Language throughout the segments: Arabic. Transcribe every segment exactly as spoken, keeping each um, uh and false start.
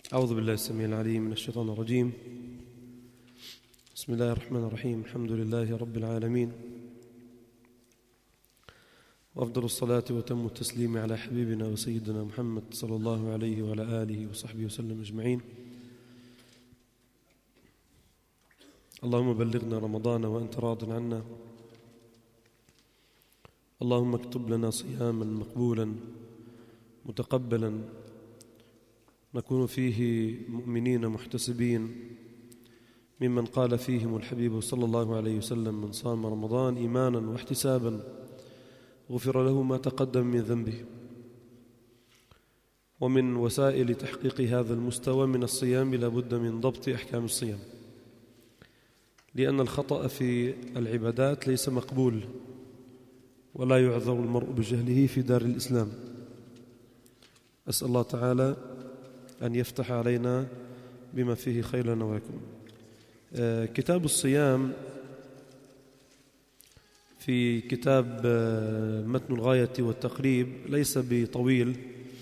أعوذ بالله السميع العليم من الشيطان الرجيم. بسم الله الرحمن الرحيم. الحمد لله رب العالمين، وأفضل الصلاة وتم التسليم على حبيبنا وسيدنا محمد صلى الله عليه وعلى آله وصحبه وسلم أجمعين. اللهم بلغنا رمضان وأنت راض عنا، اللهم اكتب لنا صياما مقبولا متقبلا نكون فيه مؤمنين محتسبين، ممن قال فيهم الحبيب صلى الله عليه وسلم: من صام رمضان إيمانا واحتسابا غفر له ما تقدم من ذنبه. ومن وسائل تحقيق هذا المستوى من الصيام لا بد من ضبط أحكام الصيام، لأن الخطأ في العبادات ليس مقبول، ولا يعذر المرء بجهله في دار الإسلام. أسأل الله تعالى أن يفتح علينا بما فيه خير لنا ولكم. آه كتاب الصيام في كتاب آه متن الغاية والتقريب ليس بطويل،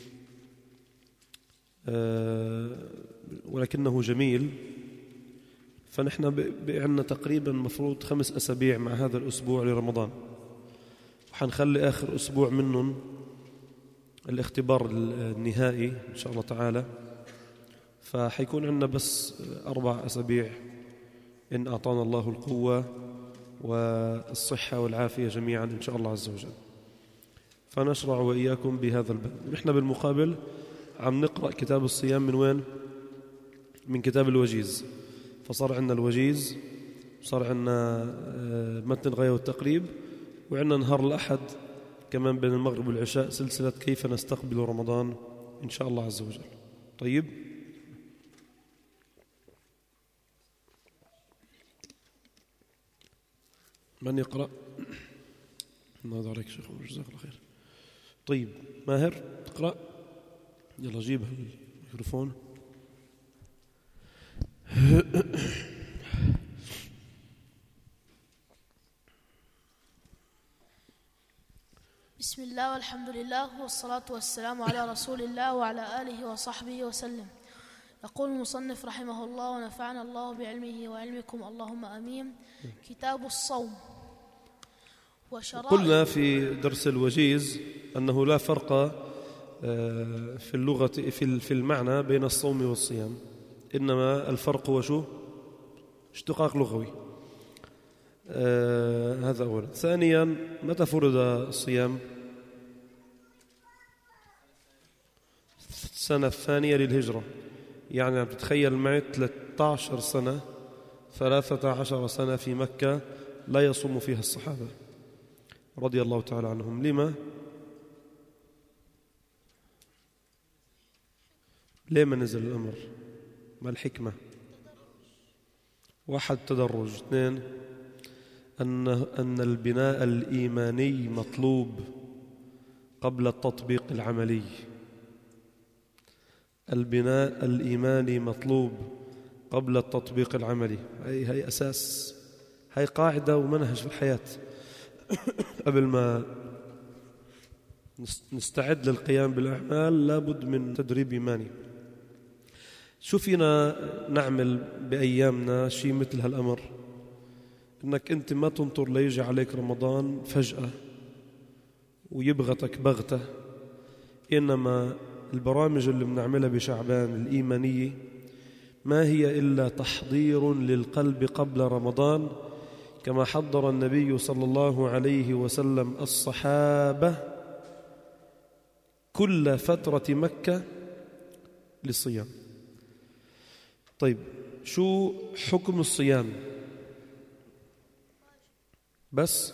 آه ولكنه جميل. فنحن بعنا تقريبا مفروض خمس أسابيع مع هذا الأسبوع لرمضان، وحنخلي آخر أسبوع منهم الاختبار النهائي إن شاء الله تعالى. فحيكون عندنا بس أربع أسابيع إن أعطانا الله القوة والصحة والعافية جميعا إن شاء الله عز وجل. فنشرع وإياكم بهذا الباب. نحن بالمقابل عم نقرأ كتاب الصيام من وين؟ من كتاب الوجيز. فصار عندنا الوجيز، صار عندنا متن الغاية والتقريب، وعندنا نهار الأحد كمان بين المغرب والعشاء سلسلة كيف نستقبل رمضان إن شاء الله عز وجل. طيب، من يقرأ؟ الله عليك شيخ، جزاك الله خير. طيب ماهر تقرأ، يلا جيب الميكروفون. بسم الله والحمد لله والصلاة والسلام على رسول الله وعلى آله وصحبه وسلم. يقول المصنف رحمه الله ونفعنا الله بعلمه وعلمكم اللهم آمين. كتاب الصوم وشرائع. قلنا في درس الوجيز أنه لا فرق في اللغة في المعنى بين الصوم والصيام، إنما الفرق هو شو؟ اشتقاق لغوي. آه هذا أولا. ثانيا، متى فرض الصيام؟ السنة الثانية للهجرة، يعني عم تتخيل معي ثلاثة عشر سنة ثلاثة عشر سنة في مكة لا يصوم فيها الصحابة رضي الله تعالى عنهم. لما؟ ليه ما نزل الأمر؟ ما الحكمة؟ واحد، تدرج. اثنين، أن أن البناء الإيماني مطلوب قبل التطبيق العملي. البناء الإيماني مطلوب قبل التطبيق العملي. هي هي أساس، هي قاعدة ومنهج في الحياة. قبل ما نستعد للقيام بالأعمال لابد من تدريب إيماني. شو فينا نعمل بأيامنا شيء مثل هالأمر؟ إنك أنت ما تنطر ليجي عليك رمضان فجأة ويبغتك بغتة، إنما البرامج اللي بنعملها بشعبان الإيمانية ما هي إلا تحضير للقلب قبل رمضان، كما حضر النبي صلى الله عليه وسلم الصحابة كل فترة مكة للصيام. طيب، شو حكم الصيام؟ بس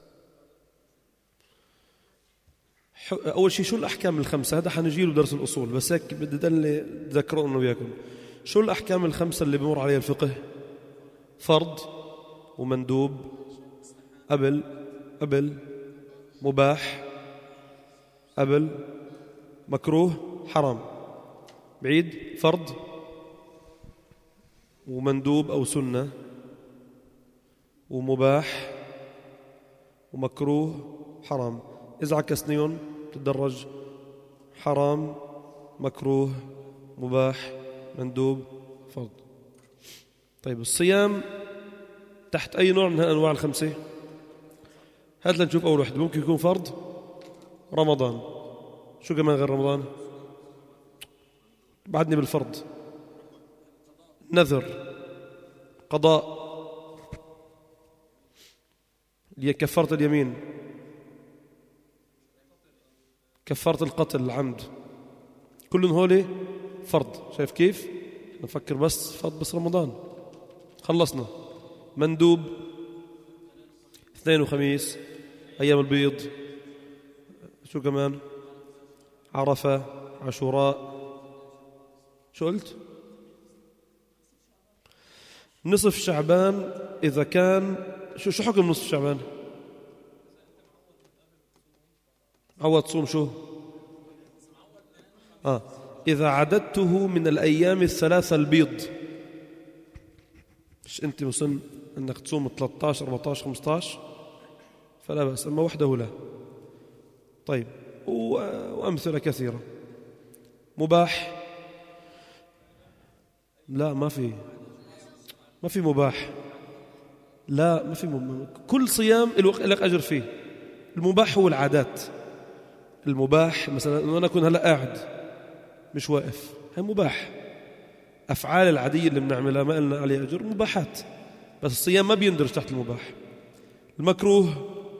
أول شيء شو الأحكام الخمسة؟ هذا حنجيله درس الأصول، بس هيك بدي دلني تذكروا أنه وياكم شو الأحكام الخمسة اللي بمر عليها الفقه؟ فرض ومندوب، قبل قبل مباح، قبل مكروه، حرام. بعيد، فرض ومندوب أو سنة ومباح ومكروه حرام. إذا عكسنيهم تدرج: حرام، مكروه، مباح، مندوب، فرض. طيب الصيام تحت أي نوع من هالأنواع الخمسة؟ هات لنشوف أول واحد. ممكن يكون فرض رمضان. شو كمان غير رمضان؟ بعدني بالفرض. نذر، قضاء، اللي هي كفارة اليمين، كفارة القتل العمد، كلهم هولي فرض. شايف كيف؟ نفكر بس فرض بس رمضان خلصنا. مندوب اثنين وخميس، أيام البيض، شو كمان؟ عرفة، عاشوراء. شو قلت؟ نصف شعبان إذا كان شو شو حكم نصف شعبان؟ عوض صوم شو؟ آه إذا عددته من الأيام الثلاثة البيض. مش أنت مسن أنك تصوم ثلاثة عشر أربعة عشر خمسة عشر فلا بأس، أما وحده لا. طيب وأمثلة كثيرة. مباح؟ لا ما في ما في مباح. لا ما في مباح. كل صيام لك أجر فيه. المباح هو العادات. المباح مثلا أنا أكون هلأ قاعد مش واقف، هي مباح. أفعال العادية اللي بنعملها ما قلنا عليها أجر، مباحات. بس الصيام ما بيندرج تحت المباح. المكروه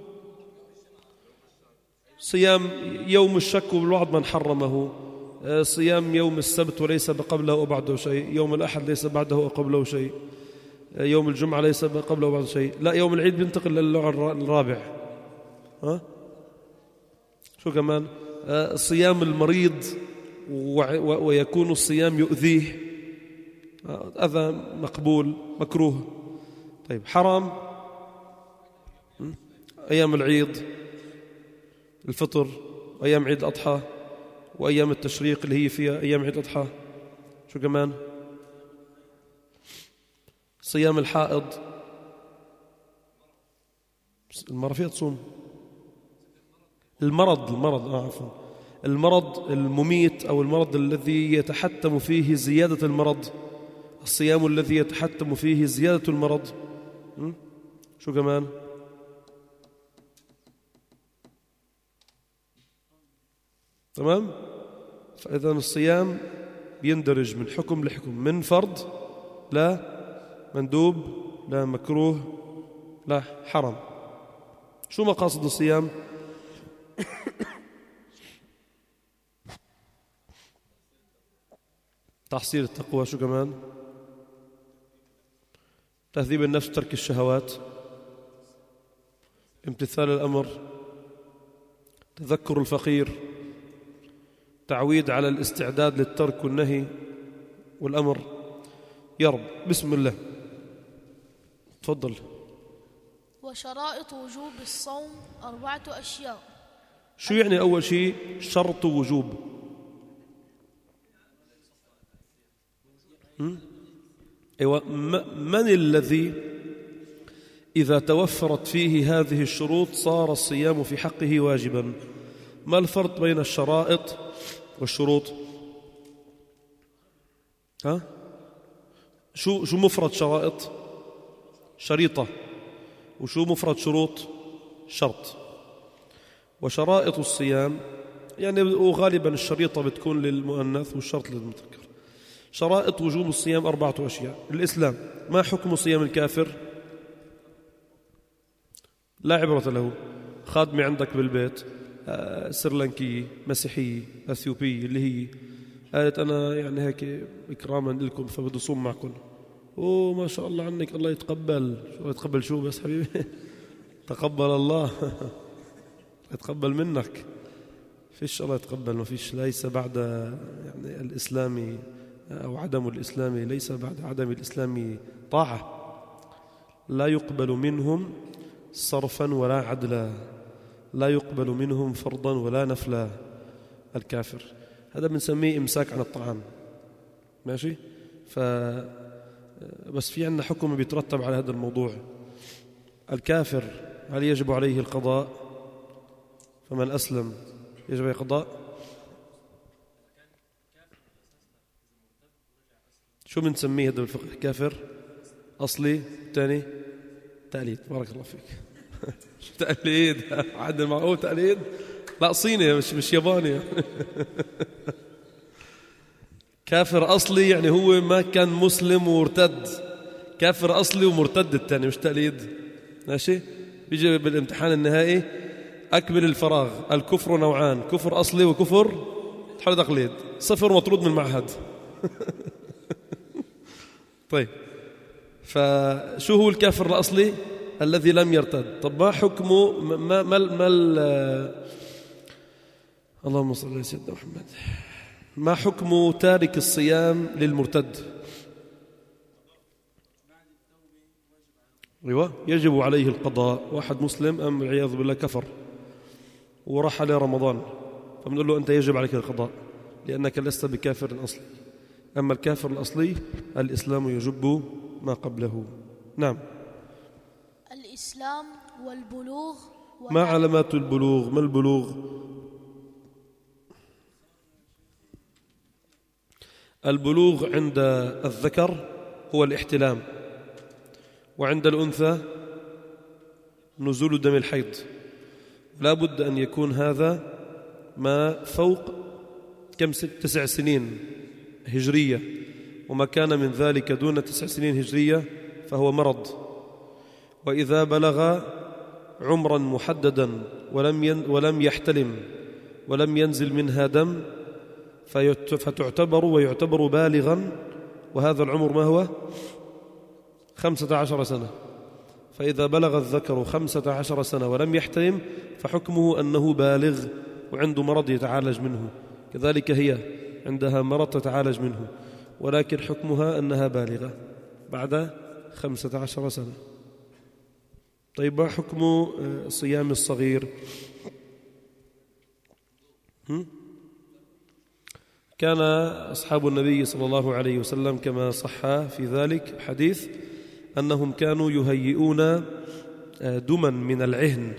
صيام يوم الشك وبالوعد من حرمه، صيام يوم السبت وليس قبله وبعده شيء، يوم الأحد ليس بعده وقبله شيء، يوم الجمعة ليس قبله وبعده شيء. لا يوم العيد بينتقل للنوع الرابع. ها شو كمان؟ صيام المريض ويكون الصيام يؤذيه، أذى مقبول مكروه. طيب حرام أيام العيد، الفطر، وأيام عيد الأضحى، وأيام التشريق اللي هي فيها أيام عيد الأضحى. شو كمان؟ صيام الحائض، المرأة فيها تصوم. المرض المرض آه عفوا المرض المميت أو المرض الذي يتحتم فيه زيادة المرض، الصيام الذي يتحتم فيه زيادة المرض. م? شو كمان؟ تمام. فإذا الصيام بيندرج من حكم لحكم، من فرض لا مندوب لا مكروه لا حرام. شو مقاصد الصيام؟ تحصيل التقوى. شو كمان؟ تهذيب النفس، ترك الشهوات، امتثال الأمر، تذكر الفقير، تعويد على الاستعداد للترك والنهي والأمر. يا رب بسم الله تفضل. وشرائط وجوب الصوم أربعة أشياء. شو يعني أول شيء شرط وجوب؟ أيوة. من الذي إذا توفرت فيه هذه الشروط صار الصيام في حقه واجبا؟ ما الفرق بين الشرائط والشروط؟ ها؟ شو شو مفرد شرائط؟ شريطة. وشو مفرد شروط؟ شرط. وشرائط الصيام يعني وغالبا الشريطة بتكون للمؤنث والشرط للمذكر. شرائط وجوب الصيام أربعة أشياء. الإسلام. ما حكم صيام الكافر؟ لا عبرة له. خادمة عندك بالبيت سرلنكية مسيحية أثيوبية اللي هي قالت أنا يعني هيك إكراما لكم فبدي أصوم معكم. أوه ما شاء الله عنك، الله يتقبل. شو يتقبل شو بس حبيبي؟ تقبل الله يتقبل منك. فيش الله يتقبل، ما فيش. ليس بعد يعني الإسلام أو عدم الإسلام، ليس بعد عدم الإسلام طاعة. لا يقبل منهم صرفا ولا عدلا، لا يقبل منهم فرضا ولا نفلا. الكافر هذا بنسميه إمساك عن الطعام. ماشي. ف بس في عندنا حكم بيترتب على هذا الموضوع. الكافر هل يجب عليه القضاء؟ فمن أسلم يجب عليه القضاء. شو بنسميه هذا بالفقه؟ كافر أصلي، الثاني تقليد. بارك الله فيك. شو تقليد؟ عدل معه تقليد؟ لا صيني مش مش ياباني. كافر أصلي يعني هو ما كان مسلم وارتد، كافر أصلي ومرتد الثاني، مش تقليد. ماشي؟ بيجي بالامتحان النهائي أكمل الفراغ، الكفر نوعان، كفر أصلي وكفر حول تقليد، صفر مطرود من المعهد. طيب، فشو هو الكافر الأصلي؟ الذي لم يرتد. طب ما حكمه؟ ما ما ما اللهم صل على سيدنا محمد. ما حكم تارك الصيام للمرتد؟ ايوه، يجب عليه القضاء. واحد مسلم أم والعياذ بالله كفر وراح عليه رمضان، فبنقول له أنت يجب عليك القضاء لأنك لست بكافر أصلي. أما الكافر الأصلي الإسلام يجب ما قبله. نعم. الإسلام والبلوغ. ما علامات البلوغ؟ ما البلوغ؟ البلوغ عند الذكر هو الاحتلام، وعند الأنثى نزول دم الحيض. لا بد أن يكون هذا ما فوق كم تسع سنين هجرية، وما كان من ذلك دون تسع سنين هجرية فهو مرض. وإذا بلغ عمرا محددا ولم ولم يحتلم ولم ينزل منها دم فتعتبر ويعتبر بالغا، وهذا العمر ما هو؟ خمسة عشر سنة. فإذا بلغ الذكر خمسة عشر سنة ولم يحتلم فحكمه أنه بالغ وعنده مرض يتعالج منه. كذلك هي عندها مرض تتعالج منه، ولكن حكمها أنها بالغة بعد خمسة عشر سنة. طيب، ما حكم صيام الصغير؟ هم؟ كان أصحاب النبي صلى الله عليه وسلم كما صح في ذلك حديث أنهم كانوا يهيئون دما من العهن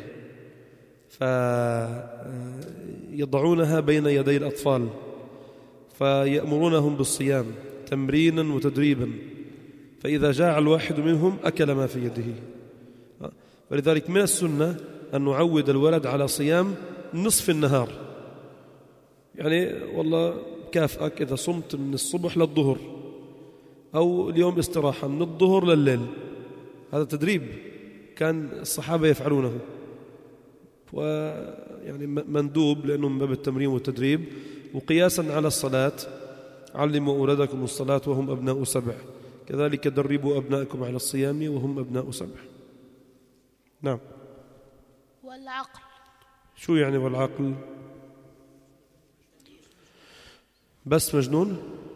فيضعونها بين يدي الأطفال فيأمرونهم بالصيام تمرينا وتدريبا، فإذا جاع الواحد منهم أكل ما في يده. ولذلك من السنة أن نعود الولد على صيام نصف النهار، يعني والله كافئك إذا صمت من الصبح للظهر، أو اليوم استراحة من الظهر لليل. هذا تدريب كان الصحابة يفعلونه، ويعني مندوب لأنه من باب التمرين والتدريب. وقياسا على الصلاة علموا أولادكم الصلاة وهم أبناء سبع، كذلك دربوا أبنائكم على الصيام وهم أبناء سبع. نعم. والعقل شو يعني والعقل؟ بس مجنون؟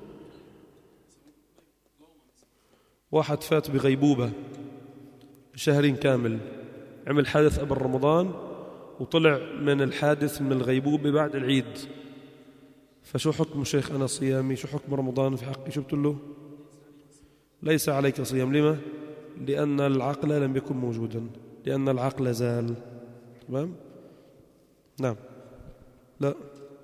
واحد فات بغيبوبة شهر كامل، عمل حادث قبل رمضان وطلع من الحادث من الغيبوبة بعد العيد، فشو حكم شيخ أنا صيامي؟ شو حكم رمضان في حقي؟ شو بتقول له؟ ليس عليك صيام. لما؟ لأن العقل لم يكن موجودا، لأن العقل زال. تمام؟ نعم. لا،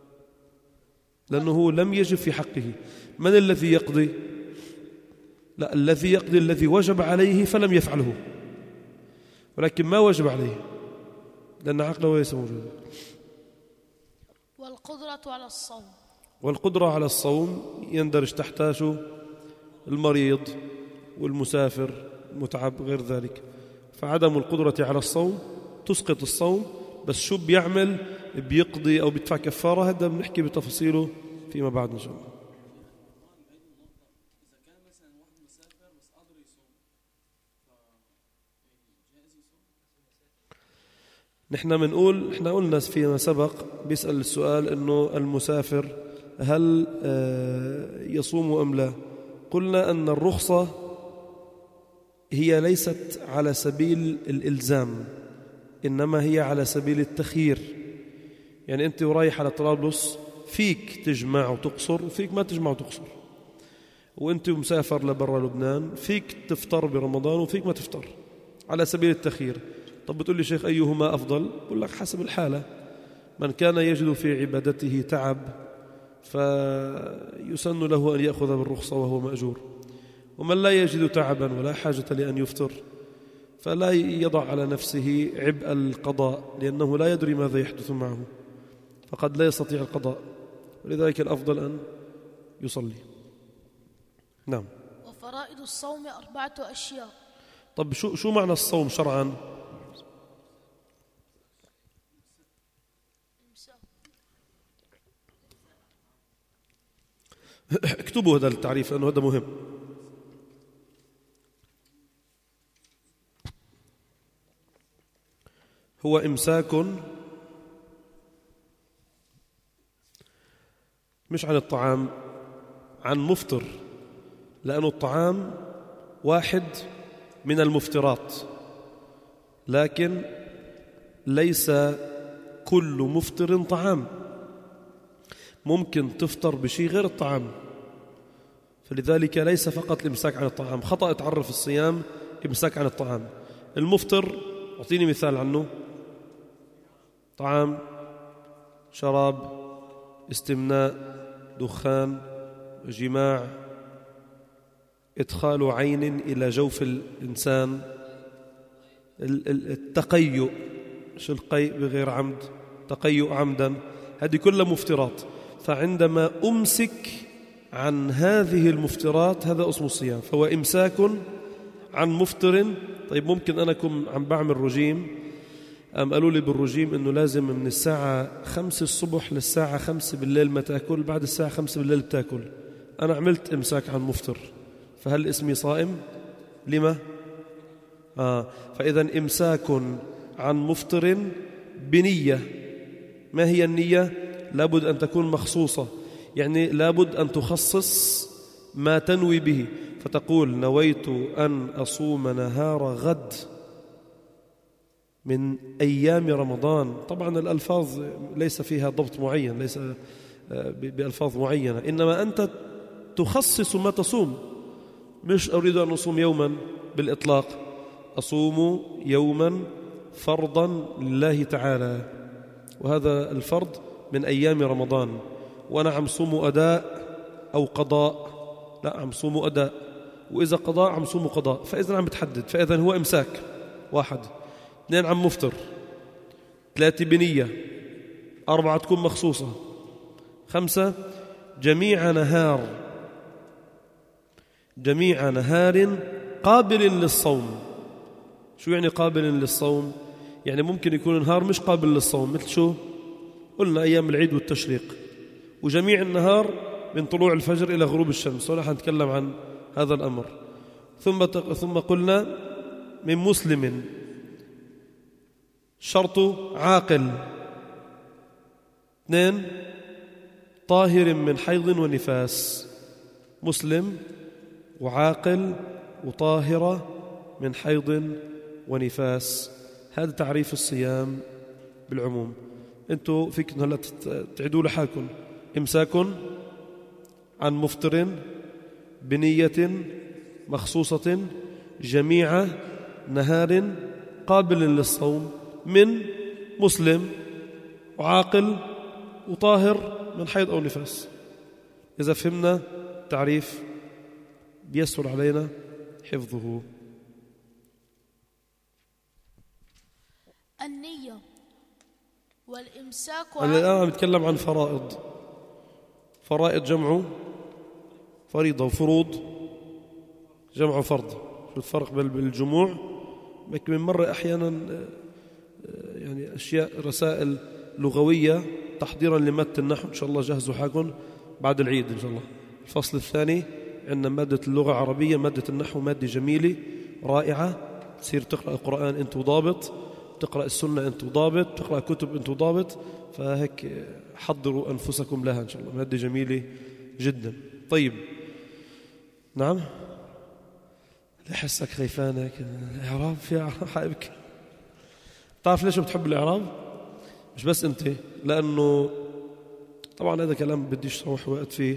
لأنه لم يجب في حقه. من الذي يقضي؟ لا، الذي يقضي الذي وجب عليه فلم يفعله، ولكن ما وجب عليه لأن عقله ليس موجودا. والقدرة على الصوم. والقدرة على الصوم يندرج تحتها شو؟ المريض والمسافر المتعب غير ذلك. فعدم القدرة على الصوم تسقط الصوم، بس شو بيعمل؟ بيقضي أو بيدفع كفارة. هذا بنحكي بتفاصيله فيما بعد إن شاء الله. نحن بنقول، نحن قلنا فيما سبق بيسأل السؤال إنه المسافر هل يصوم أم لا؟ قلنا أن الرخصة هي ليست على سبيل الإلزام، إنما هي على سبيل التخيير. يعني أنت ورايح على طرابلس فيك تجمع وتقصر وفيك ما تجمع وتقصر، وأنت مسافر لبرا لبنان فيك تفطر برمضان وفيك ما تفطر، على سبيل التخيير. طب بتقول لي شيخ أيهما أفضل؟ بقول لك حسب الحالة. من كان يجد في عبادته تعب فيسن له أن يأخذ بالرخصة وهو مأجور، ومن لا يجد تعبا ولا حاجة لأن يفطر فلا يضع على نفسه عبء القضاء، لأنه لا يدري ماذا يحدث معه، فقد لا يستطيع القضاء، ولذلك الأفضل أن يصلي. نعم. وفرائض الصوم أربعة أشياء. طب شو شو معنى الصوم شرعا؟ اكتبوا هذا التعريف لأنه هذا مهم. هو إمساك مش عن الطعام، عن مفطر، لأن الطعام واحد من المفطرات، لكن ليس كل مفطر طعام، ممكن تفطر بشيء غير الطعام، فلذلك ليس فقط الإمساك عن الطعام. خطأ تعرف الصيام إمساك عن الطعام. المفطر أعطيني مثال عنه: طعام، شراب، استمناء، دخان، جماع، إدخال عين إلى جوف الإنسان، التقيؤ، مش القيء بغير عمد، تقيؤ عمدا، هذه كلها مفترات. فعندما أمسك عن هذه المفترات هذا اسمه الصيام، فهو إمساك عن مفطر. طيب ممكن أنا أكون عم بعمل رجيم، أم قالوا لي بالرجيم إنه لازم من الساعة خمسة الصبح للساعة خمسة بالليل ما تأكل، بعد الساعة خمسة بالليل بتأكل. أنا عملت إمساك عن مفطر، فهل اسمي صائم؟ لما؟ آه فإذا إمساك عن مفطر بنية. ما هي النية؟ لابد أن تكون مخصوصة، يعني لابد أن تخصص ما تنوي به، فتقول: نويت أن أصوم نهار غد من أيام رمضان. طبعا الألفاظ ليس فيها ضبط معين، ليس بألفاظ معينة، إنما أنت تخصص ما تصوم، مش أريد أن أصوم يوما بالإطلاق، أصوم يوما فرضا لله تعالى، وهذا الفرض من أيام رمضان، وأنا عم صوم أداء أو قضاء، لا عم صوم أداء، وإذا قضاء عم صوم قضاء، فإذا عم بتحدد، فإذا هو إمساك. واحد. اثنين عم مفطر. ثلاثة بنية. أربعة تكون مخصوصة. خمسة جميع نهار، جميع نهار قابل للصوم. شو يعني قابل للصوم؟ يعني ممكن يكون نهار مش قابل للصوم، مثل شو؟ قلنا أيام العيد والتشريق. وجميع النهار من طلوع الفجر إلى غروب الشمس، ولا حنتكلم عن هذا الأمر. ثم ثم قلنا من مسلم، شرطه عاقل. اثنين طاهر من حيض ونفاس. مسلم وعاقل وطاهرة من حيض ونفاس. هذا تعريف الصيام بالعموم. انتوا فيكم هلا تعيدوا لحالكم: إمساك عن مفطر بنية مخصوصة جميع نهار قابل للصوم من مسلم وعاقل وطاهر من حيض أو نفاس. إذا فهمنا تعريف بيسهل علينا حفظه. النية والإمساك. أنا الآن عم نتكلم عن فرائض. فرائض جمع فريضة، وفروض جمع فرض. شو الفرق بين الجموع؟ من مرة أحيانا يعني أشياء رسائل لغوية تحضيرا لمادة النحو، إن شاء الله جهزوا حالكم بعد العيد إن شاء الله. الفصل الثاني عندنا مادة اللغة العربية، مادة النحو مادة جميلة رائعة، تصير تقرأ القرآن أنت ضابط، تقرأ السنة أنت ضابط، تقرأ كتب أنت ضابط، فهيك حضروا أنفسكم لها إن شاء الله، مادة جميلة جدا. طيب نعم، لحسك خيفانك الإعراب، في إعراب حابك. تعرف ليش بتحب الإعراب؟ مش بس أنت، لأنه طبعا هذا كلام بديش أروح وقت فيه.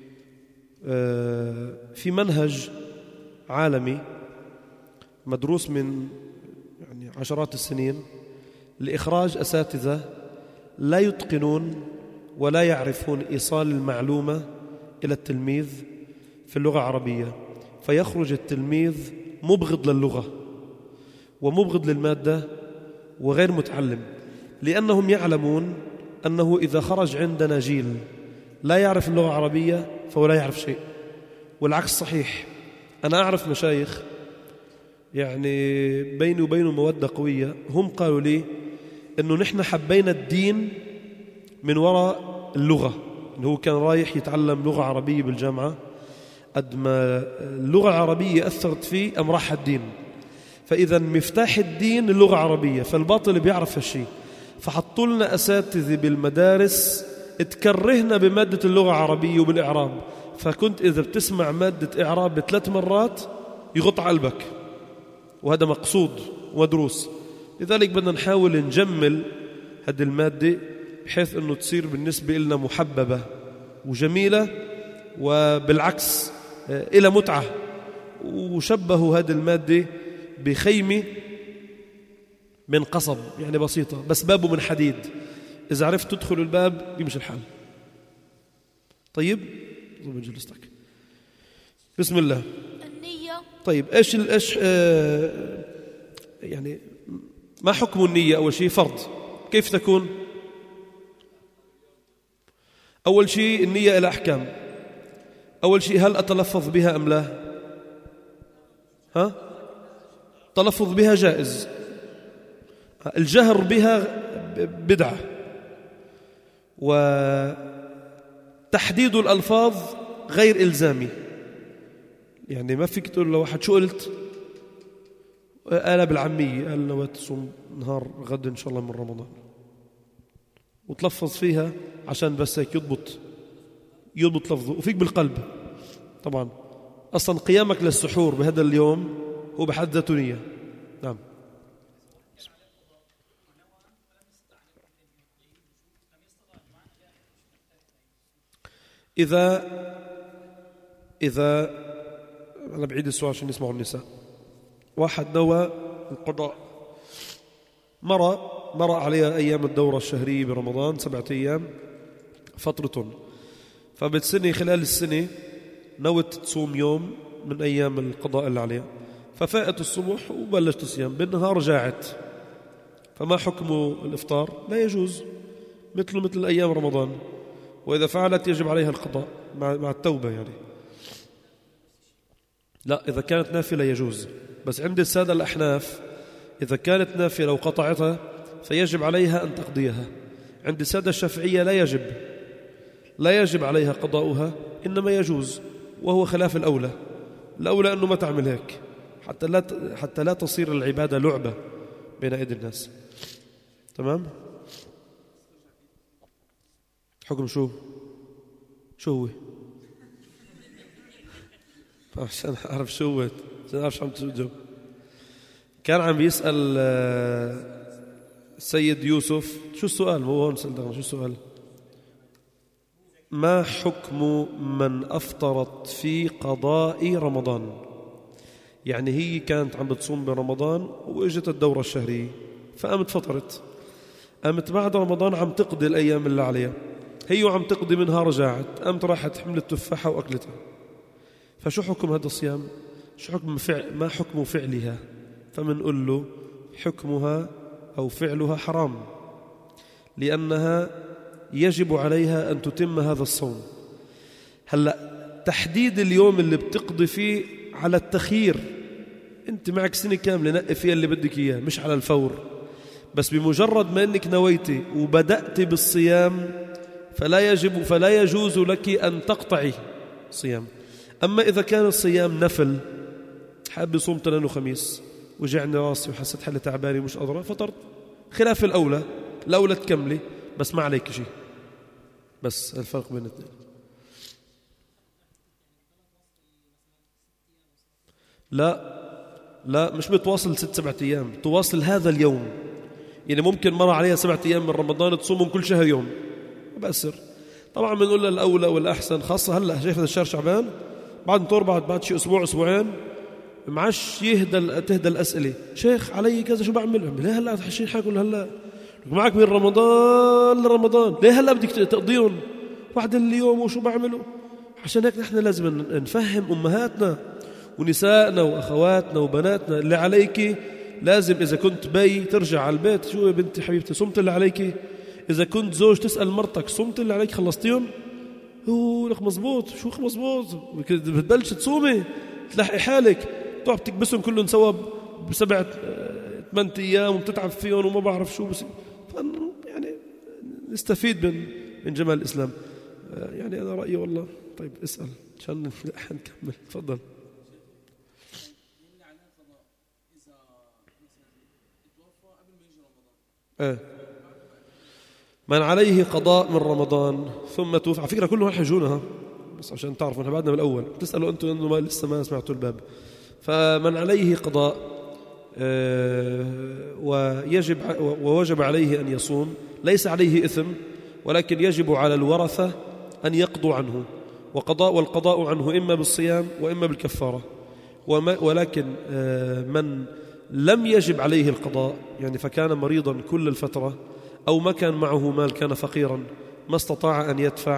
في منهج عالمي مدروس من يعني عشرات السنين لإخراج أساتذة لا يتقنون ولا يعرفون إيصال المعلومة إلى التلميذ في اللغة العربية، فيخرج التلميذ مبغض للغة ومبغض للمادة وغير متعلم، لأنهم يعلمون أنه إذا خرج عندنا جيل لا يعرف اللغة العربية فهو لا يعرف شيء، والعكس صحيح. أنا أعرف مشايخ يعني بيني وبينه مودة قوية، هم قالوا لي أنه نحن حبينا الدين من وراء اللغة، أنه هو كان رايح يتعلم لغة عربية بالجامعة، قد ما اللغة العربية أثرت فيه أم راح الدين. فإذا مفتاح الدين اللغة العربية، فالباطل بيعرف هالشيء، فحطوا لنا أساتذة بالمدارس تكرهنا بمادة اللغة العربية وبالإعراب، فكنت إذا بتسمع مادة إعراب بثلاث مرات يغط قلبك، وهذا مقصود ومدروس. لذلك بدنا نحاول نجمل هذه المادة بحيث أنه تصير بالنسبة لنا محببة وجميلة، وبالعكس إلى متعة. وشبهوا هذه المادة بخيمة من قصب، يعني بسيطة بس بابه من حديد، إذا عرفت تدخل الباب يمشي الحال. طيب جلستك. بسم الله. النية. طيب إيش إيش آه يعني ما حكم النية؟ أول شيء فرض، كيف تكون؟ أول شيء النية إلى أحكام. أول شيء هل أتلفظ بها أم لا؟ ها؟ تلفظ بها جائز، الجهر بها بدعة، وتحديد الألفاظ غير إلزامي. يعني ما فيك تقول لواحد شو قلت؟ قال بالعامية، قال نويت تصوم نهار غد إن شاء الله من رمضان، وتلفظ فيها عشان بس هيك يضبط يضبط لفظه. وفيك بالقلب طبعا، أصلا قيامك للسحور بهذا اليوم هو بحد ذاته نية. نعم. إذا إذا أنا بعيد السؤال عشان يسمعوا النساء. واحد نوى القضاء، مرة مرة عليها أيام الدورة الشهرية برمضان سبعة أيام فترة، فبتسني خلال السنة نوت تصوم يوم من أيام القضاء اللي عليها، ففاءت الصبح وبلشت الصيام، بالنهار جاعت، فما حكم الإفطار؟ لا يجوز، مثل مثل أيام رمضان، وإذا فعلت يجب عليها القضاء مع مع التوبة يعني. لا، إذا كانت نافلة يجوز، بس عند السادة الأحناف إذا كانت نافلة وقطعتها فيجب عليها أن تقضيها. عند السادة الشافعية لا يجب لا يجب عليها قضاؤها، إنما يجوز، وهو خلاف الأولى. الأولى أنه ما تعمل هيك حتى لا حتى لا تصير العبادة لعبة بين أيدي الناس. تمام؟ حكم شو شو هو؟ عشان أعرف شو هو، عشان أعرف شو عم تجاوب. كان عم بيسأل السيد يوسف شو السؤال؟ مو هون سألنا شو السؤال؟ ما حكم من أفطرت في قضاء رمضان؟ يعني هي كانت عم بتصوم برمضان وإجت الدورة الشهرية فقامت فطرت، قامت بعد رمضان عم تقضي الأيام اللي عليها، هي وعم تقضي منها رجعت، قامت راحت حملت تفاحة وأكلتها، فشو حكم هذا الصيام؟ شو حكم فعل ما حكم فعلها؟ فمنقول له حكمها أو فعلها حرام، لأنها يجب عليها أن تتم هذا الصوم. هلأ تحديد اليوم اللي بتقضي فيه على التخيير، أنت معك سنة كاملة نقي فيها اللي بدك إياه، مش على الفور، بس بمجرد ما أنك نويتي وبدأت بالصيام فلا يجب فلا يجوز لك أن تقطعي صيام. أما إذا كان الصيام نفل، حاب يصوم تنين وخميس وجعني راسي وحسيت حالي تعباني مش قادرة فطرت، خلاف الأولى، الأولى تكملي بس ما عليك شيء، بس الفرق بين الاثنين. لا لا مش بتواصل ست سبعة أيام، تواصل هذا اليوم. يعني ممكن مرة عليها سبعة أيام من رمضان تصومهم كل شهر يوم، بأسر. طبعا بنقول لها الأولى والأحسن، خاصة هلأ شايف الشهر شعبان بعد نطور بعد بعد شيء أسبوع أسبوعين معش يهدى تهدى الأسئلة، شيخ علي كذا شو بعمل؟ ليه هلأ حشين حاكل هلأ معك من رمضان لرمضان، ليه هلأ بدك تقضيهم واحد اليوم وشو بعملوا؟ عشان هيك نحن لازم نفهم أمهاتنا ونسائنا وأخواتنا وبناتنا اللي عليك لازم إذا كنت بي ترجع على البيت، شو يا بنتي حبيبتي صمت اللي عليك؟ إذا كنت زوج تسأل مرتك صمت اللي عليك خلصتيهم؟ هو لك مزبوط، شو مزبوط؟ بتبلش تصومي تلحقي حالك، تقعد تكبسهم كلهم سوا بسبعة ثمانية أيام وبتتعب فيهم وما بعرف شو بس. يعني نستفيد من من جمال الإسلام. يعني أنا رأيي والله. طيب اسأل عشان نكمل. تفضل. آه. من عليه قضاء من رمضان ثم توفى. على فكرة كلهم حيجونها بس عشان تعرفوا نحن بعدنا بالأول، بتسألوا أنتم إنه ما لسه ما سمعتوا الباب. فمن عليه قضاء آه ويجب ووجب عليه أن يصوم، ليس عليه إثم، ولكن يجب على الورثة أن يقضوا عنه، وقضاء والقضاء عنه إما بالصيام وإما بالكفارة. ولكن آه من لم يجب عليه القضاء، يعني فكان مريضا كل الفترة أو ما كان معه مال، كان فقيرا ما استطاع أن يدفع،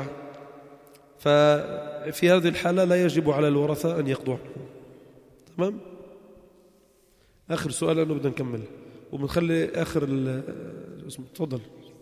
ففي هذه الحالة لا يجب على الورثة أن يقضوا عنه. تمام؟ آخر سؤال لأنه بدنا نكمل وبنخلي آخر اسمه. تفضل.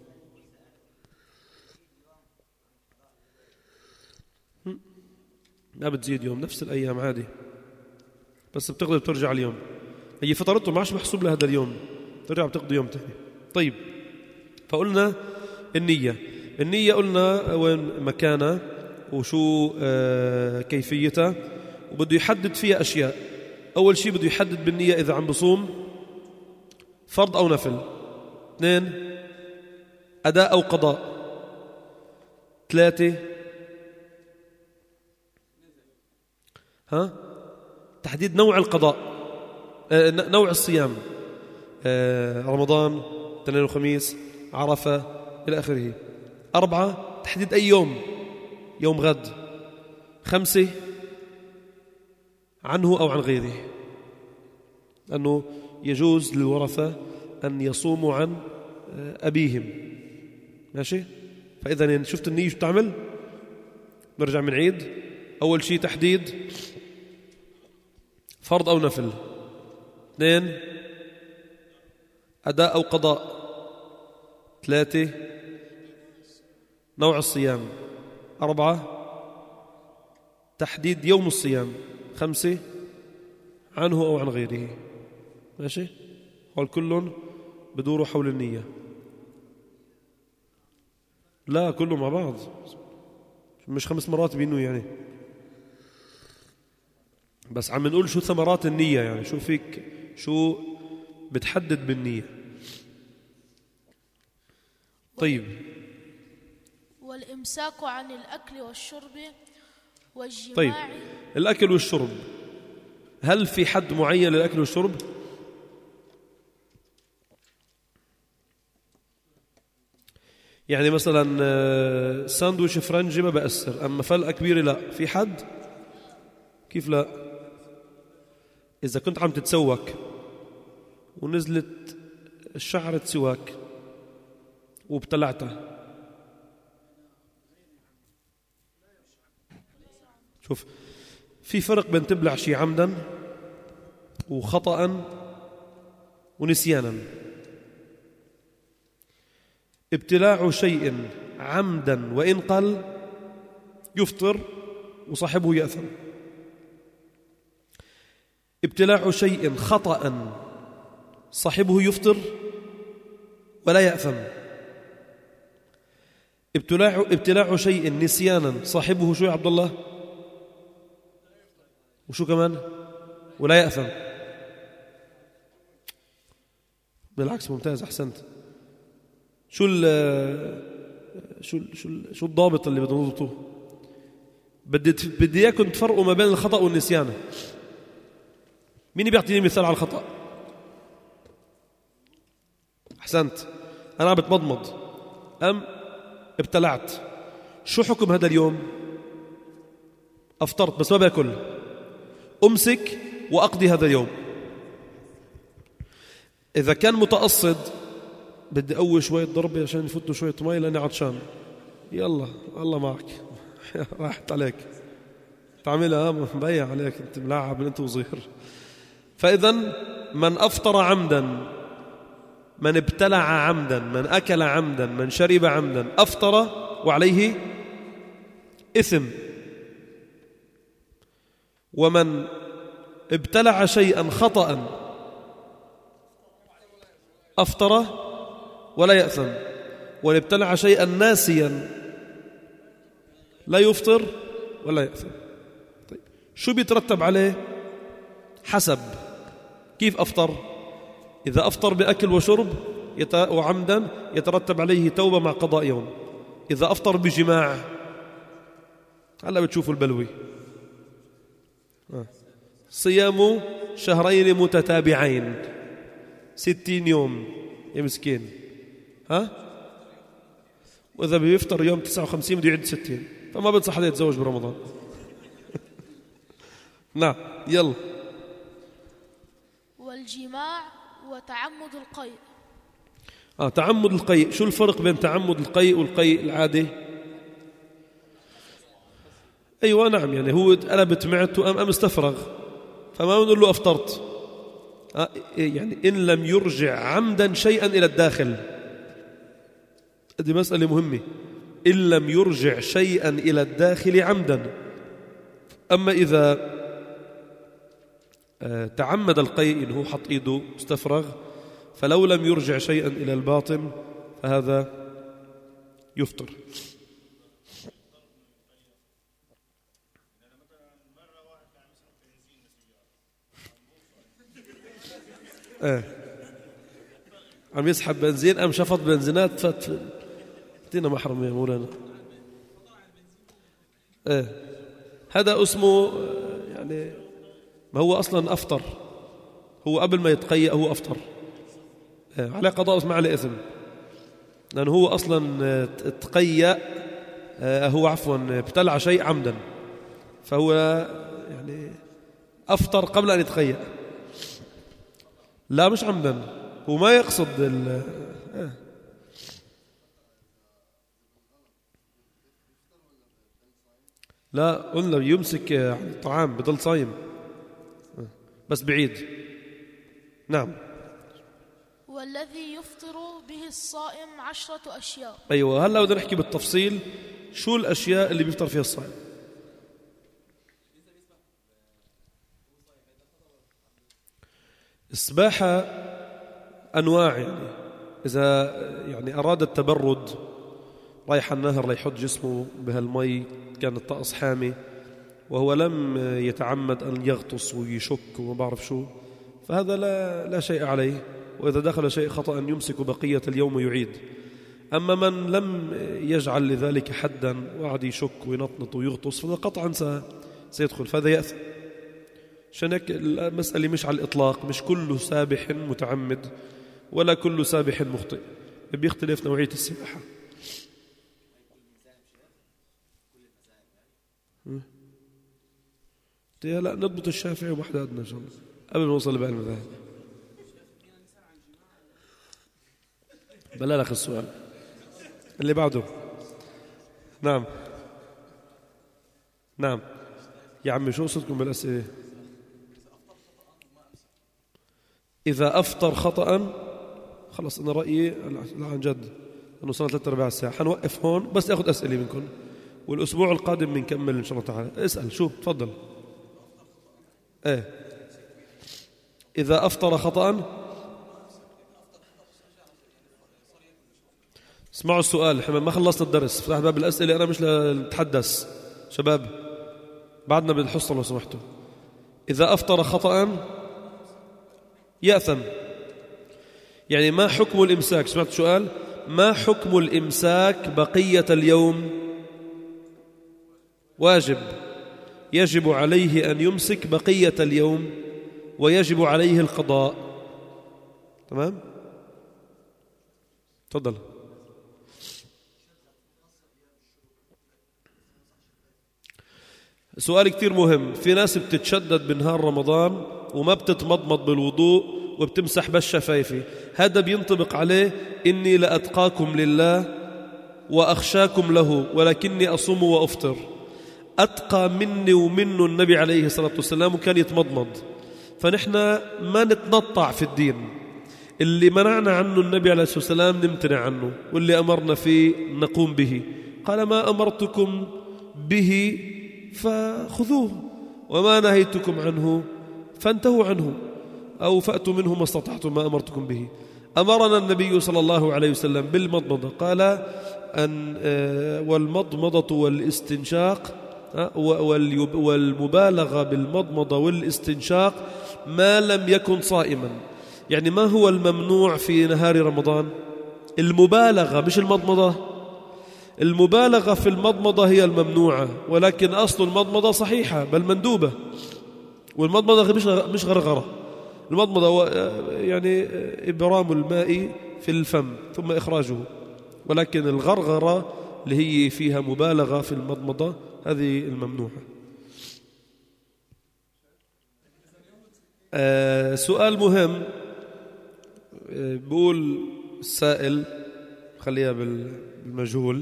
ما بتزيد يوم، نفس الأيام عادي، بس بتقدر ترجع اليوم. هي فطرته ما عادش محسوب لهذا اليوم، ترجع بتقضي يوم تاني. طيب، فقلنا النية. النية قلنا وين مكانها وشو آه كيفيتها، وبده يحدد فيها أشياء. أول شيء بده يحدد بالنية إذا عم بصوم فرض أو نفل. اثنين، أداء أو قضاء. ثلاثة، ها تحديد نوع القضاء، آه نوع الصيام، آه رمضان، اثنين وخميس، عرفة إلى آخره. أربعة، تحديد أي يوم، يوم غد. خمسة، عنه أو عن غيره، لأنه يجوز للورثة أن يصوموا عن أبيهم. ماشي؟ فإذا شفت النية شو بتعمل؟ نرجع من عيد. أول شيء تحديد فرض أو نفل. اثنين، أداء أو قضاء. ثلاثة، نوع الصيام. أربعة، تحديد يوم الصيام. خمسة، عنه أو عن غيره. ماشي؟ هول كلهم بدوروا حول النية. لا كلهم مع بعض، مش خمس مرات بينه يعني، بس عم نقول شو ثمرات النية، يعني شو فيك شو بتحدد بالنية. طيب، والإمساك عن الأكل والشرب والجماع. طيب، الأكل والشرب، هل في حد معين للأكل والشرب؟ يعني مثلا ساندويش فرنجي ما بأثر، أما فلقة كبيرة لا. في حد؟ كيف لا؟ إذا كنت عم تتسوك ونزلت شعرة سواك وابتلعتها، شوف في فرق بين تبلع شيء عمدا وخطأ ونسيانا. ابتلاع شيء عمدا وإن قل يفطر وصاحبه يأثم. ابتلاع شيء خطأ صاحبه يفطر ولا يأثم. ابتلاع ابتلاع شيء نسيانا صاحبه شو يا عبد الله؟ وشو كمان؟ ولا يأثم. بالعكس، ممتاز، أحسنت. شو ال شو ال شو ال شو الضابط اللي بدنا نضبطه؟ بدي بدي اياكم تفرقوا ما بين الخطأ والنسيان. مين بيعطيني مثال على الخطأ؟ أحسنت. أنا عم بتمضمض أم ابتلعت، شو حكم هذا اليوم؟ أفطرت بس ما باكل، أمسك وأقضي هذا اليوم. إذا كان متقصد بدي أول شوية ضربة عشان يفوتوا شوية مي لأني عطشان، يلا الله معك راحت عليك. تعملها مبيع عليك، أنت ملاعب من أنت وصغير. فإذا من أفطر عمدا، من ابتلع عمدا، من أكل عمدا، من شرب عمدا، أفطر وعليه إثم. ومن ابتلع شيئا خطأ أفطر ولا يأثم، ومن ابتلع شيئا ناسيا لا يفطر ولا يأثم. طيب شو بيترتب عليه؟ حسب كيف أفطر. إذا أفطر بأكل وشرب وعمدا يترتب عليه توبة مع قضاء يوم. إذا أفطر بجماع، هلا بتشوفوا البلوي، صيام شهرين متتابعين ستين يوم يا مسكين، ها؟ وإذا بيفطر يوم تسعة وخمسين بده يعد ستين، فما بنصح حدا يتزوج برمضان. نعم يلا. والجماع وتعمد القيء. آه تعمد القيء، شو الفرق بين تعمد القيء والقيء العادي؟ أيوة نعم، يعني هو قلبت معدته أم أم استفرغ، فما بنقول له أفطرت. آه يعني إن لم يرجع عمدا شيئا إلى الداخل، هذه مسألة مهمة، إن لم يرجع شيئا إلى الداخل عمدا. أما إذا آه تعمد القيء، إنه حط إيده استفرغ، فلو لم يرجع شيئا إلى الباطن فهذا يفطر. آه. عم يسحب بنزين أم شفط بنزينات فات تينا محرم يا مولانا. آه. هذا اسمه يعني ما هو أصلا أفطر، هو قبل ما يتقيأ هو أفطر، آه. على قضاء ما عليه إثم، لأنه هو أصلا تقيأ، آه. هو عفوا ابتلع شيء عمدا، فهو يعني أفطر قبل أن يتقيأ. لا مش عمدا، هو ما يقصد ال آه. لا قلنا يمسك الطعام بضل صايم بس بعيد. نعم. والذي يفطر به الصائم عشرة أشياء. أيوة هلا بدنا نحكي بالتفصيل شو الأشياء اللي بيفطر فيها الصائم. السباحة أنواع، يعني إذا يعني أراد التبرد رايح النهر ليحط جسمه بهالمي، كان الطقس حامي وهو لم يتعمد أن يغطس ويشك وما بعرف شو، فهذا لا, لا شيء عليه، وإذا دخل شيء خطأ يمسك بقية اليوم ويعيد. أما من لم يجعل لذلك حدا وقعد يشك وينطنط ويغطس فهذا قطعا سيدخل، فهذا يأثم. عشان هيك المسألة مش على الإطلاق، مش كل سابح متعمد ولا كل سابح مخطئ، بيختلف نوعية السباحة. لا نضبط الشافعي ومحددنا إن شاء الله قبل ما نوصل لباقي المذاهب. بلا لك السؤال اللي بعده. نعم نعم يا عمي شو قصدكم بالأسئلة؟ إذا أفطر خطأ خلص أنا رأيي لا عن جد أنه صار ثلاثة أرباع الساعة حنوقف هون بس أخذ أسئلة منكم، والأسبوع القادم بنكمل إن شاء الله تعالى. اسأل شو تفضل. إيه إذا أفطر خطأ، اسمعوا السؤال، احنا ما خلصنا الدرس، فتح باب الأسئلة، أنا مش لنتحدث شباب، بعدنا بالحصة لو سمحتوا. إذا أفطر خطأ يأثم، يعني ما حكم الإمساك؟ سمعت السؤال، ما حكم الإمساك بقية اليوم؟ واجب، يجب عليه أن يمسك بقية اليوم ويجب عليه القضاء. تمام؟ تفضل. سؤال كتير مهم. في ناس بتتشدد بنهار رمضان وما بتتمضمض بالوضوء وبتمسح بس شفايفي، هذا بينطبق عليه إني لأتقاكم لله وأخشاكم له ولكني أصوم وأفطر. أتقى مني ومنه النبي عليه الصلاة والسلام وكان يتمضمض. فنحن ما نتنطع في الدين. اللي منعنا عنه النبي عليه الصلاة والسلام نمتنع عنه، واللي أمرنا فيه نقوم به. قال ما أمرتكم به فخذوه وما نهيتكم عنه فانتهوا عنه أو فأتوا منه ما استطعتم ما أمرتكم به. أمرنا النبي صلى الله عليه وسلم بالمضمضة، قال أن والمضمضة والاستنشاق والمبالغة بالمضمضة والاستنشاق ما لم يكن صائما. يعني ما هو الممنوع في نهار رمضان؟ المبالغة مش المضمضة. المبالغة في المضمضة هي الممنوعة، ولكن أصل المضمضة صحيحة بل مندوبة. والمضمضة مش مش غرغرة. المضمضة يعني إبرام الماء في الفم ثم إخراجه، ولكن الغرغرة اللي هي فيها مبالغة في المضمضة هذه الممنوعة. آه سؤال مهم. آه بقول السائل، خليها بالمجهول.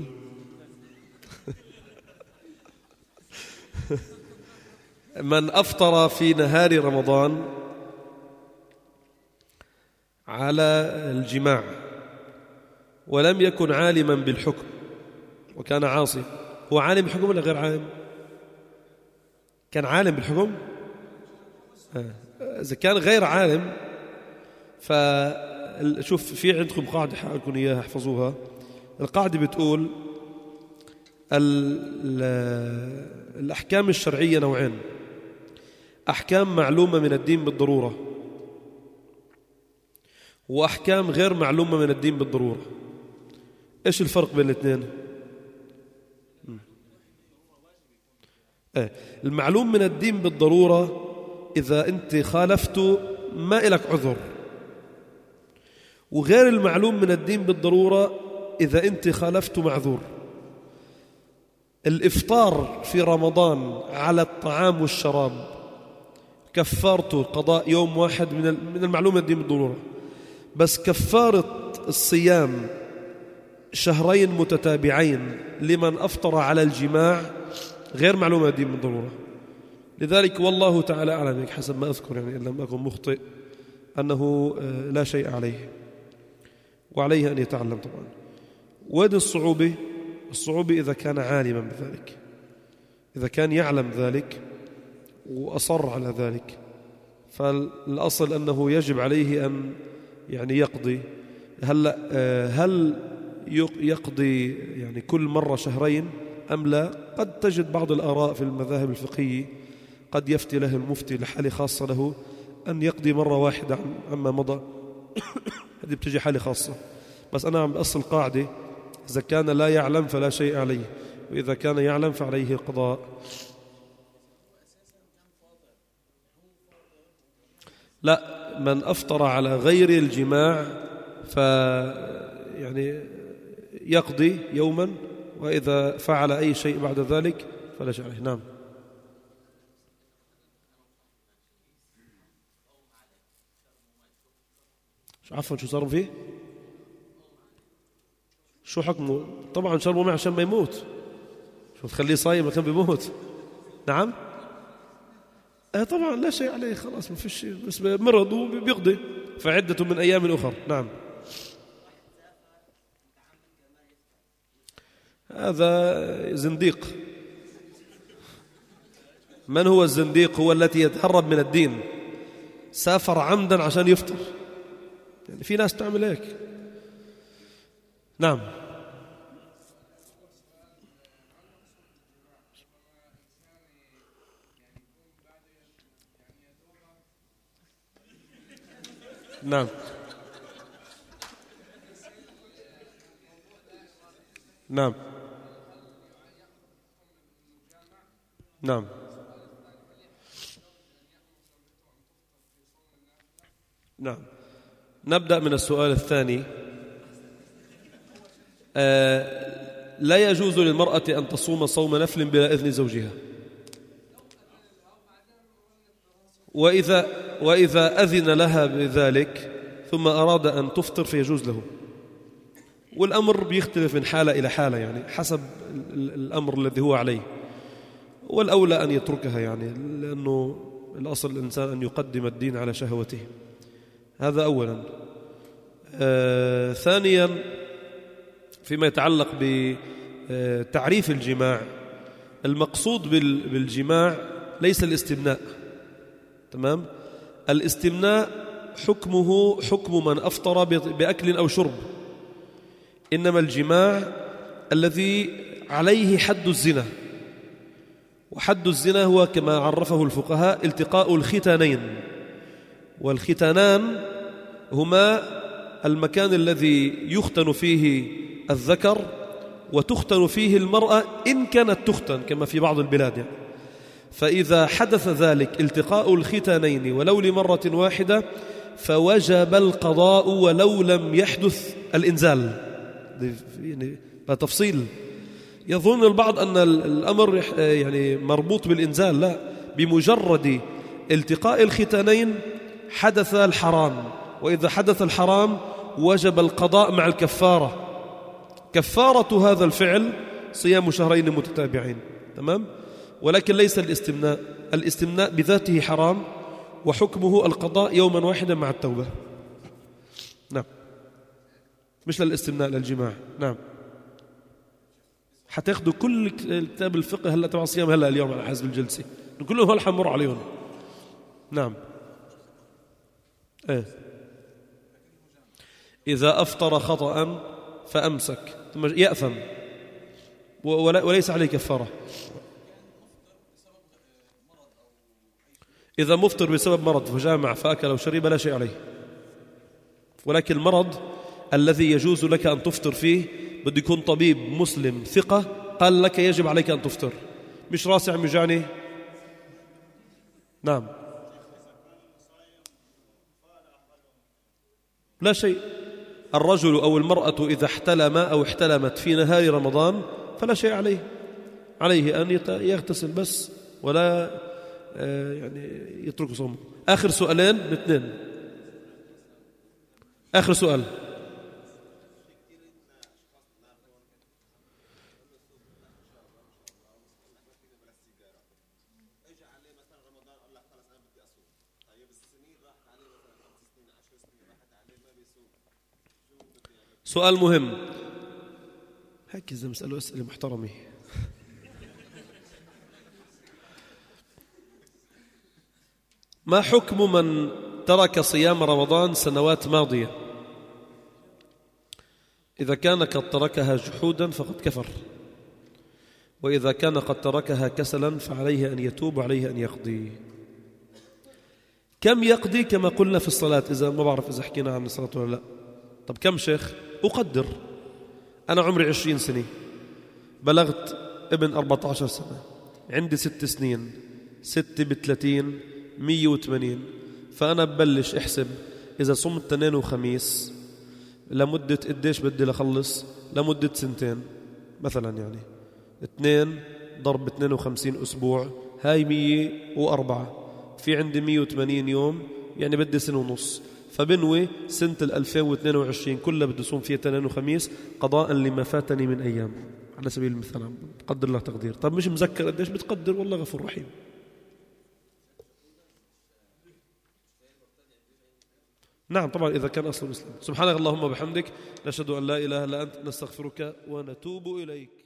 من أفطر في نهار رمضان على الجماع ولم يكن عالما بالحكم وكان عاصي، هو عالم بالحكم ولا غير عالم؟ كان عالم بالحكم. إذا كان غير عالم فشوف في عندكم قاعدة حقولكم إياها احفظوها. القاعدة بتقول الأحكام الشرعية نوعين: أحكام معلومة من الدين بالضرورة، وأحكام غير معلومة من الدين بالضرورة. إيش الفرق بين الاثنين؟ المعلوم من الدين بالضرورة إذا أنت خالفته ما إلك عذر، وغير المعلوم من الدين بالضرورة إذا أنت خالفته معذور. الإفطار في رمضان على الطعام والشراب كفارته قضاء يوم واحد من المعلوم من الدين بالضرورة، بس كفارة الصيام شهرين متتابعين لمن أفطر على الجماع غير معلومة الدين بالضرورة. لذلك والله تعالى أعلم حسب ما أذكر، يعني إن لم أكن مخطئ، أنه لا شيء عليه وعليه أن يتعلم طبعا. وين الصعوبة؟ الصعوبة إذا كان عالما بذلك، إذا كان يعلم ذلك وأصر على ذلك، فالأصل أنه يجب عليه أن يعني يقضي. هل هل يقضي يعني كل مرة شهرين أم لا؟ قد تجد بعض الآراء في المذاهب الفقهية قد يفتي له المفتي لحالة خاصة له أن يقضي مرة واحدة عما مضى. هذه بتجي حالة خاصة. بس أنا عم بأصل قاعدة: إذا كان لا يعلم فلا شيء عليه، وإذا كان يعلم فعليه القضاء. لا، من أفطر على غير الجماع ف يعني يقضي يوما، وإذا فعل أي شيء بعد ذلك فلا شيء عليه. نعم. عفوا شو صار فيه؟ شو حكمه؟ طبعا شربوا معه عشان ما يموت. شو تخليه صايم كان بيموت؟ نعم. اه طبعا لا شيء عليه، خلاص ما فيش شيء، بس مرض وبيقضي فعدة من أيام أخر. نعم. هذا زنديق. من هو الزنديق؟ هو التي يتهرب من الدين، سافر عمدا عشان يفطر. يعني في ناس تعمل هيك. نعم. نعم. نعم. نعم. نعم. نبدأ من السؤال الثاني. آه لا يجوز للمرأة أن تصوم صوم نفل بلا إذن زوجها، وإذا, وإذا أذن لها بذلك ثم أراد أن تفطر فيجوز له. والأمر بيختلف من حالة إلى حالة، يعني حسب الأمر الذي هو عليه. والأولى أن يتركها يعني، لأنه الأصل الإنسان أن يقدم الدين على شهوته. هذا أولا. آه ثانيا فيما يتعلق بتعريف الجماع، المقصود بالجماع ليس الاستمناء. تمام؟ الاستمناء حكمه حكم من أفطر بأكل أو شرب، إنما الجماع الذي عليه حد الزنا، وحد الزنا هو كما عرفه الفقهاء التقاء الختانين، والختانان هما المكان الذي يختن فيه الذكر وتختن فيه المرأة إن كانت تختن كما في بعض البلاد يعني. فإذا حدث ذلك التقاء الختانين ولو لمرة واحدة فوجب القضاء ولو لم يحدث الإنزال. يعني تفصيل. يظن البعض أن الأمر يعني مربوط بالإنزال، لا، بمجرد التقاء الختانين حدث الحرام، وإذا حدث الحرام وجب القضاء مع الكفارة. كفارة هذا الفعل صيام شهرين متتابعين. تمام؟ ولكن ليس الاستمناء. الاستمناء بذاته حرام وحكمه القضاء يوما واحدا مع التوبة. نعم، مش للاستمناء، للجماع. نعم، حتاخدوا كل كتاب الفقه هلا تبع الصيام هلا اليوم على حسب الجلسة، كلهم هلا حنمر عليهم. نعم. ايه إذا أفطر خطأ فأمسك يأثم وليس عليه كفارة. إذا مفطر بسبب مرض فجامع فأكل أو شرب لا شيء عليه، ولكن المرض الذي يجوز لك أن تفطر فيه بده يكون طبيب مسلم ثقة قال لك يجب عليك أن تفطر، مش راسي عم يوجعني. نعم، لا شيء. الرجل أو المرأة إذا احتلم أو احتلمت في نهار رمضان فلا شيء عليه، عليه أن يغتسل بس ولا يعني يترك صومه. آخر سؤالين باثنين. آخر سؤال. سؤال مهم هيك، إذا مسألة أسئلة محترمة. ما حكم من ترك صيام رمضان سنوات ماضية؟ إذا كان قد تركها جحودا فقد كفر، وإذا كان قد تركها كسلا فعليه أن يتوب وعليه أن يقضي. كم يقضي؟ كما قلنا في الصلاة، إذا ما بعرف إذا حكينا عن الصلاة ولا لا. طب كم شيخ؟ أقدر أنا عمري عشرين سنة، بلغت ابن أربعة عشر سنة، عندي ست سنين، ستة بثلاثين مية وثمانين، فأنا ببلش احسب إذا صمت تنين وخميس لمدة قديش بدي لخلص؟ لمدة سنتين مثلا، يعني اثنين ضرب اثنين وخمسين أسبوع هاي مية وأربعة، في عندي مية وثمانين يوم، يعني بدي سنة ونص. فبنوي سنة الألفين واثنين وعشرين كلها بدي صوم فيها تنين وخميس قضاء لما فاتني من أيام، على سبيل المثال قدر الله تقدير. طب مش مذكر قديش بتقدر؟ والله غفور رحيم. نعم طبعا إذا كان أصل مسلم. سبحانك اللهم وبحمدك، نشهد أن لا إله إلا أنت، نستغفرك ونتوب إليك.